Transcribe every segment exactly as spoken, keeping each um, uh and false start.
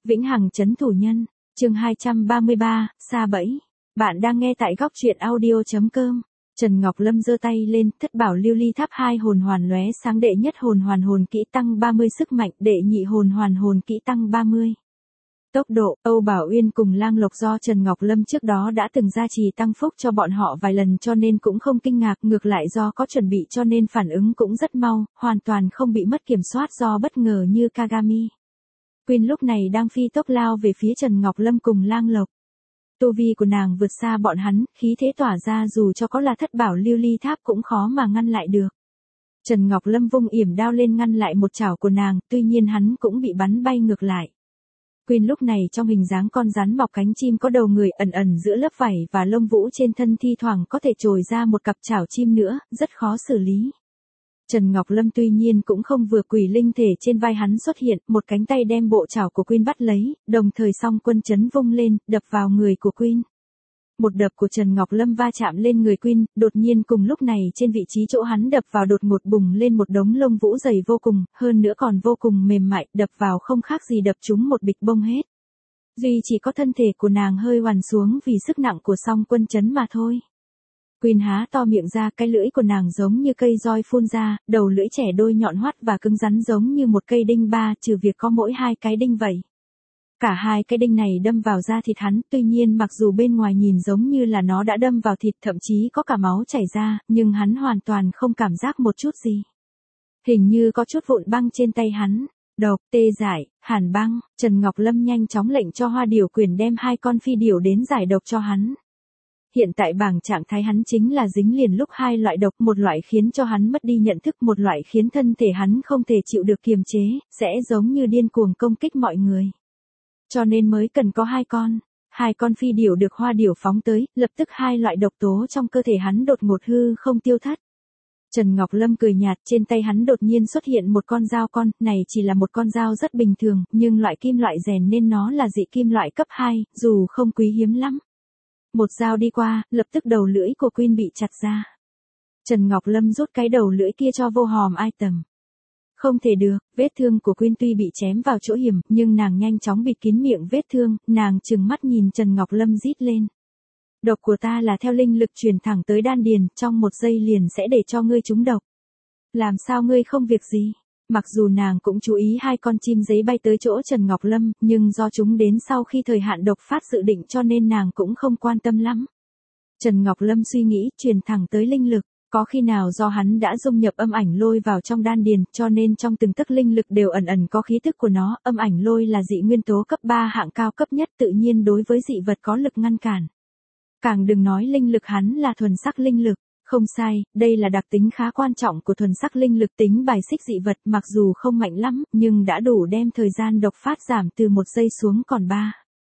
Vĩnh hằng trấn thủ nhân, chương hai trăm ba mươi ba, sa bẫy. Bạn đang nghe tại góc truyện audio chấm com. Trần Ngọc Lâm giơ tay lên, thất bảo lưu ly tháp hai hồn hoàn lóe sáng, đệ nhất hồn hoàn hồn kỹ tăng ba mươi sức mạnh, đệ nhị hồn hoàn hồn kỹ tăng ba mươi. Tốc độ. Âu Bảo Uyên cùng Lang Lộc do Trần Ngọc Lâm trước đó đã từng gia trì tăng phúc cho bọn họ vài lần cho nên cũng không kinh ngạc, ngược lại do có chuẩn bị cho nên phản ứng cũng rất mau, hoàn toàn không bị mất kiểm soát do bất ngờ như Kagami. Quyên lúc này đang phi tốc lao về phía Trần Ngọc Lâm cùng Lang Lộc. Tu vi của nàng vượt xa bọn hắn, khí thế tỏa ra dù cho có là thất bảo lưu ly tháp cũng khó mà ngăn lại được. Trần Ngọc Lâm vung yểm đao lên ngăn lại một chảo của nàng, tuy nhiên hắn cũng bị bắn bay ngược lại. Quyên lúc này trong hình dáng con rắn mọc cánh chim có đầu người ẩn ẩn giữa lớp vảy và lông vũ trên thân, thi thoảng có thể trồi ra một cặp chảo chim nữa, rất khó xử lý. Trần Ngọc Lâm tuy nhiên cũng không vừa, quỷ linh thể trên vai hắn xuất hiện, một cánh tay đem bộ chảo của Quyên bắt lấy, đồng thời song quân chấn vung lên, đập vào người của Quyên. Một đập của Trần Ngọc Lâm va chạm lên người Quyên, đột nhiên cùng lúc này trên vị trí chỗ hắn đập vào đột ngột bùng lên một đống lông vũ dày vô cùng, hơn nữa còn vô cùng mềm mại, đập vào không khác gì đập trúng một bịch bông hết. Duy chỉ có thân thể của nàng hơi oằn xuống vì sức nặng của song quân chấn mà thôi. Quyên há to miệng ra, cái lưỡi của nàng giống như cây roi phun ra, đầu lưỡi trẻ đôi nhọn hoắt và cứng rắn giống như một cây đinh ba, trừ việc có mỗi hai cái đinh vậy. Cả hai cái đinh này đâm vào da thịt hắn, tuy nhiên mặc dù bên ngoài nhìn giống như là nó đã đâm vào thịt, thậm chí có cả máu chảy ra, nhưng hắn hoàn toàn không cảm giác một chút gì. Hình như có chút vụn băng trên tay hắn. Độc, tê giải, hàn băng. Trần Ngọc Lâm nhanh chóng lệnh cho Hoa Điểu Quyền đem hai con phi điểu đến giải độc cho hắn. Hiện tại bảng trạng thái hắn chính là dính liền lúc hai loại độc, một loại khiến cho hắn mất đi nhận thức, một loại khiến thân thể hắn không thể chịu được kiềm chế, sẽ giống như điên cuồng công kích mọi người. Cho nên mới cần có hai con. Hai con phi điểu được Hoa Điểu phóng tới, lập tức hai loại độc tố trong cơ thể hắn đột ngột hư không tiêu thất. Trần Ngọc Lâm cười nhạt, trên tay hắn đột nhiên xuất hiện một con dao, con này chỉ là một con dao rất bình thường, nhưng loại kim loại rèn nên nó là dị kim loại cấp hai, dù không quý hiếm lắm. Một dao đi qua, lập tức đầu lưỡi của Quyên bị chặt ra. Trần Ngọc Lâm rút cái đầu lưỡi kia cho vô hòm item. Không thể được, vết thương của Quyên tuy bị chém vào chỗ hiểm, nhưng nàng nhanh chóng bịt kín miệng vết thương, nàng trừng mắt nhìn Trần Ngọc Lâm rít lên. Độc của ta là theo linh lực truyền thẳng tới đan điền, trong một giây liền sẽ để cho ngươi trúng độc. Làm sao ngươi không việc gì? Mặc dù nàng cũng chú ý hai con chim giấy bay tới chỗ Trần Ngọc Lâm, nhưng do chúng đến sau khi thời hạn độc phát dự định cho nên nàng cũng không quan tâm lắm. Trần Ngọc Lâm suy nghĩ, truyền thẳng tới linh lực, có khi nào do hắn đã dung nhập âm ảnh lôi vào trong đan điền, cho nên trong từng tấc linh lực đều ẩn ẩn có khí tức của nó, âm ảnh lôi là dị nguyên tố cấp ba hạng cao cấp nhất, tự nhiên đối với dị vật có lực ngăn cản. Càng đừng nói linh lực hắn là thuần sắc linh lực. Không sai, đây là đặc tính khá quan trọng của thuần sắc linh lực, tính bài xích dị vật, mặc dù không mạnh lắm, nhưng đã đủ đem thời gian độc phát giảm từ một giây xuống còn ba.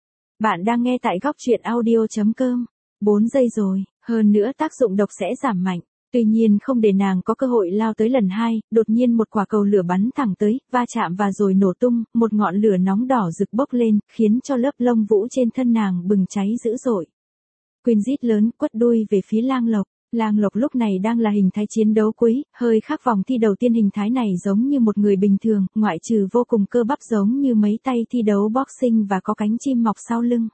Bạn đang nghe tại góc truyện audio chấm com. bốn giây rồi, hơn nữa tác dụng độc sẽ giảm mạnh. Tuy nhiên không để nàng có cơ hội lao tới lần hai, đột nhiên một quả cầu lửa bắn thẳng tới, va chạm và rồi nổ tung, một ngọn lửa nóng đỏ rực bốc lên, khiến cho lớp lông vũ trên thân nàng bừng cháy dữ dội. Quyên rít lớn, quất đuôi về phía Lang Lộc. Lang Lộc lúc này đang là hình thái chiến đấu cuối, hơi khác vòng thi đầu tiên, hình thái này giống như một người bình thường, ngoại trừ vô cùng cơ bắp giống như mấy tay thi đấu boxing và có cánh chim mọc sau lưng.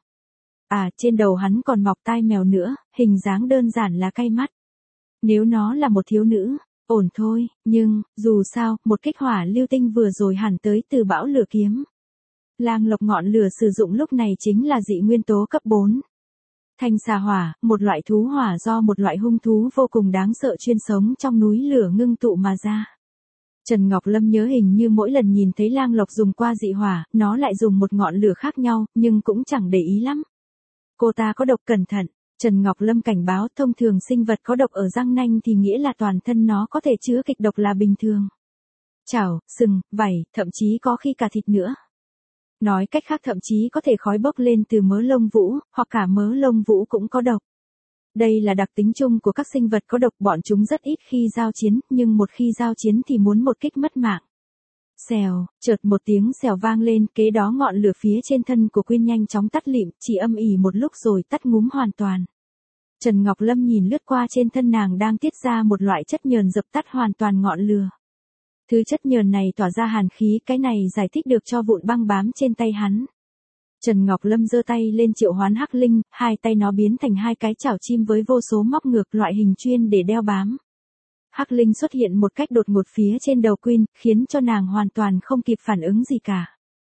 À, trên đầu hắn còn mọc tai mèo nữa, hình dáng đơn giản là cay mắt. Nếu nó là một thiếu nữ, ổn thôi, nhưng, dù sao, một kích hỏa lưu tinh vừa rồi hẳn tới từ bão lửa kiếm. Lang Lộc ngọn lửa sử dụng lúc này chính là dị nguyên tố cấp bốn. Thanh xà hỏa, một loại thú hỏa do một loại hung thú vô cùng đáng sợ chuyên sống trong núi lửa ngưng tụ mà ra. Trần Ngọc Lâm nhớ hình như mỗi lần nhìn thấy Lang Lộc dùng qua dị hỏa, nó lại dùng một ngọn lửa khác nhau, nhưng cũng chẳng để ý lắm. Cô ta có độc, cẩn thận. Trần Ngọc Lâm cảnh báo, thông thường sinh vật có độc ở răng nanh thì nghĩa là toàn thân nó có thể chứa kịch độc là bình thường. Chảo, sừng, vảy, thậm chí có khi cả thịt nữa. Nói cách khác thậm chí có thể khói bốc lên từ mớ lông vũ, hoặc cả mớ lông vũ cũng có độc. Đây là đặc tính chung của các sinh vật có độc, bọn chúng rất ít khi giao chiến, nhưng một khi giao chiến thì muốn một kích mất mạng. Xèo, chợt một tiếng xèo vang lên, kế đó ngọn lửa phía trên thân của Quyên nhanh chóng tắt lịm, chỉ âm ỉ một lúc rồi tắt ngúm hoàn toàn. Trần Ngọc Lâm nhìn lướt qua trên thân nàng đang tiết ra một loại chất nhờn dập tắt hoàn toàn ngọn lửa. Thứ chất nhờn này tỏa ra hàn khí, cái này giải thích được cho vụn băng bám trên tay hắn. Trần Ngọc Lâm giơ tay lên triệu hoán Hắc Linh, hai tay nó biến thành hai cái chảo chim với vô số móc ngược loại hình chuyên để đeo bám. Hắc Linh xuất hiện một cách đột ngột phía trên đầu Queen, khiến cho nàng hoàn toàn không kịp phản ứng gì cả.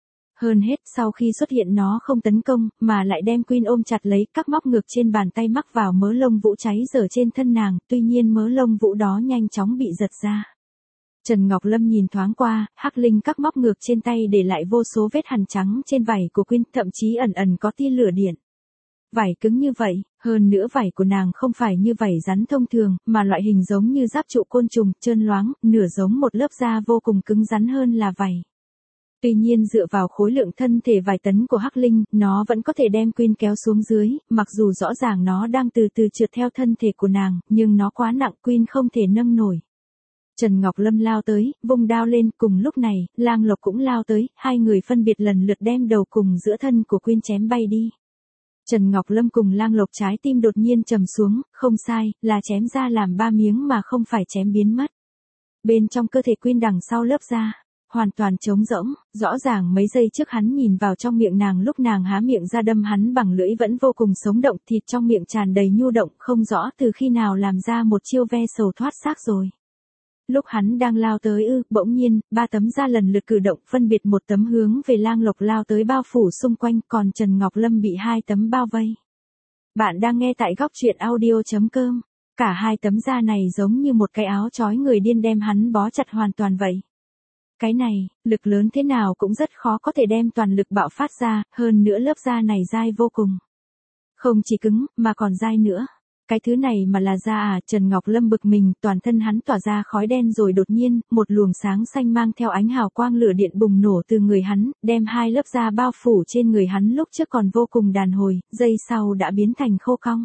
Hơn hết sau khi xuất hiện nó không tấn công, mà lại đem Queen ôm chặt lấy, các móc ngược trên bàn tay mắc vào mớ lông vũ cháy dở trên thân nàng, tuy nhiên mớ lông vũ đó nhanh chóng bị giật ra. Trần Ngọc Lâm nhìn thoáng qua, Hắc Linh các móc ngược trên tay để lại vô số vết hằn trắng trên vảy của Queen, thậm chí ẩn ẩn có tia lửa điện. Vảy cứng như vậy, hơn nữa vảy của nàng không phải như vảy rắn thông thường, mà loại hình giống như giáp trụ côn trùng, trơn loáng, nửa giống một lớp da vô cùng cứng rắn hơn là vảy. Tuy nhiên dựa vào khối lượng thân thể vài tấn của Hắc Linh, nó vẫn có thể đem Queen kéo xuống dưới, mặc dù rõ ràng nó đang từ từ trượt theo thân thể của nàng, nhưng nó quá nặng, Queen không thể nâng nổi. Trần Ngọc Lâm lao tới, vung đao lên, cùng lúc này, Lang Lộc cũng lao tới, hai người phân biệt lần lượt đem đầu cùng giữa thân của Queen chém bay đi. Trần Ngọc Lâm cùng Lang Lộc trái tim đột nhiên trầm xuống, không sai, là chém ra làm ba miếng mà không phải chém biến mất. Bên trong cơ thể Queen đằng sau lớp da, hoàn toàn trống rỗng, rõ ràng mấy giây trước hắn nhìn vào trong miệng nàng lúc nàng há miệng ra đâm hắn bằng lưỡi vẫn vô cùng sống động, thịt trong miệng tràn đầy nhu động, không rõ từ khi nào làm ra một chiêu ve sầu thoát xác rồi. Lúc hắn đang lao tới ư, bỗng nhiên, ba tấm da lần lượt cử động, phân biệt một tấm hướng về Lang Lộc lao tới bao phủ xung quanh, còn Trần Ngọc Lâm bị hai tấm bao vây. Bạn đang nghe tại góc truyện audio chấm com. Cả hai tấm da này giống như một cái áo trói người điên đem hắn bó chặt hoàn toàn vậy. Cái này, lực lớn thế nào cũng rất khó có thể đem toàn lực bạo phát ra, hơn nữa lớp da này dai vô cùng. Không chỉ cứng, mà còn dai nữa. Cái thứ này mà là da à, Trần Ngọc Lâm bực mình, toàn thân hắn tỏa ra khói đen rồi đột nhiên, một luồng sáng xanh mang theo ánh hào quang lửa điện bùng nổ từ người hắn, đem hai lớp da bao phủ trên người hắn lúc trước còn vô cùng đàn hồi, giây sau đã biến thành khô cong.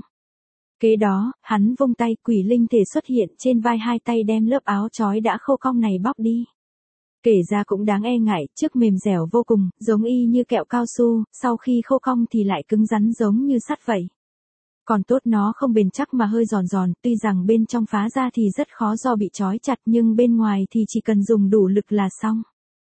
Kế đó, hắn vung tay, quỷ linh thể xuất hiện trên vai, hai tay đem lớp áo trói đã khô cong này bóc đi. Kể ra cũng đáng e ngại, trước mềm dẻo vô cùng, giống y như kẹo cao su, sau khi khô cong thì lại cứng rắn giống như sắt vậy. Còn tốt nó không bền chắc mà hơi giòn giòn, tuy rằng bên trong phá ra thì rất khó do bị trói chặt nhưng bên ngoài thì chỉ cần dùng đủ lực là xong.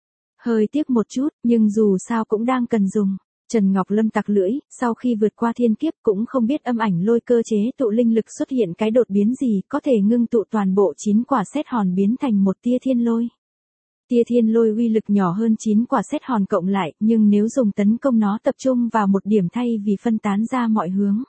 Hơi tiếc một chút, nhưng dù sao cũng đang cần dùng. Trần Ngọc Lâm tặc lưỡi, sau khi vượt qua thiên kiếp cũng không biết âm ảnh lôi cơ chế tụ linh lực xuất hiện cái đột biến gì, có thể ngưng tụ toàn bộ chín quả sét hòn biến thành một tia thiên lôi. Tia thiên lôi uy lực nhỏ hơn chín quả sét hòn cộng lại, nhưng nếu dùng tấn công nó tập trung vào một điểm thay vì phân tán ra mọi hướng.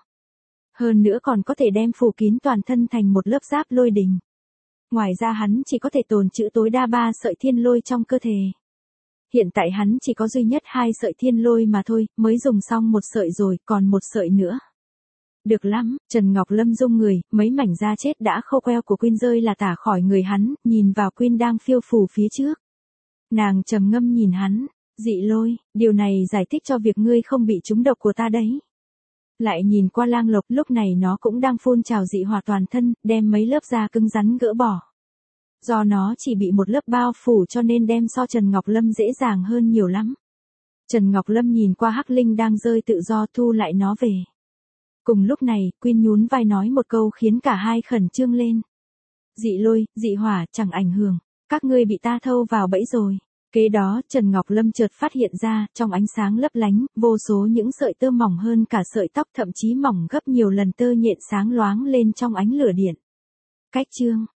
Hơn nữa còn có thể đem phủ kín toàn thân thành một lớp giáp lôi đình. Ngoài ra hắn chỉ có thể tồn trữ tối đa ba sợi thiên lôi trong cơ thể. Hiện tại hắn chỉ có duy nhất hai sợi thiên lôi mà thôi, mới dùng xong một sợi rồi, còn một sợi nữa. Được lắm, Trần Ngọc Lâm rung người, mấy mảnh da chết đã khô queo của Queen rơi là tả khỏi người hắn, nhìn vào Queen đang phiêu phù phía trước. Nàng trầm ngâm nhìn hắn, dị lôi, điều này giải thích cho việc ngươi không bị trúng độc của ta đấy. Lại nhìn qua Lang Lộc, lúc này nó cũng đang phun trào dị hỏa toàn thân, đem mấy lớp da cứng rắn gỡ bỏ. Do nó chỉ bị một lớp bao phủ cho nên đem so Trần Ngọc Lâm dễ dàng hơn nhiều lắm. Trần Ngọc Lâm nhìn qua Hắc Linh đang rơi tự do thu lại nó về. Cùng lúc này, Queen nhún vai nói một câu khiến cả hai khẩn trương lên. Dị lôi, dị hỏa, chẳng ảnh hưởng, các ngươi bị ta thâu vào bẫy rồi. Kế đó, Trần Ngọc Lâm chợt phát hiện ra, trong ánh sáng lấp lánh, vô số những sợi tơ mỏng hơn cả sợi tóc, thậm chí mỏng gấp nhiều lần tơ nhện sáng loáng lên trong ánh lửa điện. Cách chương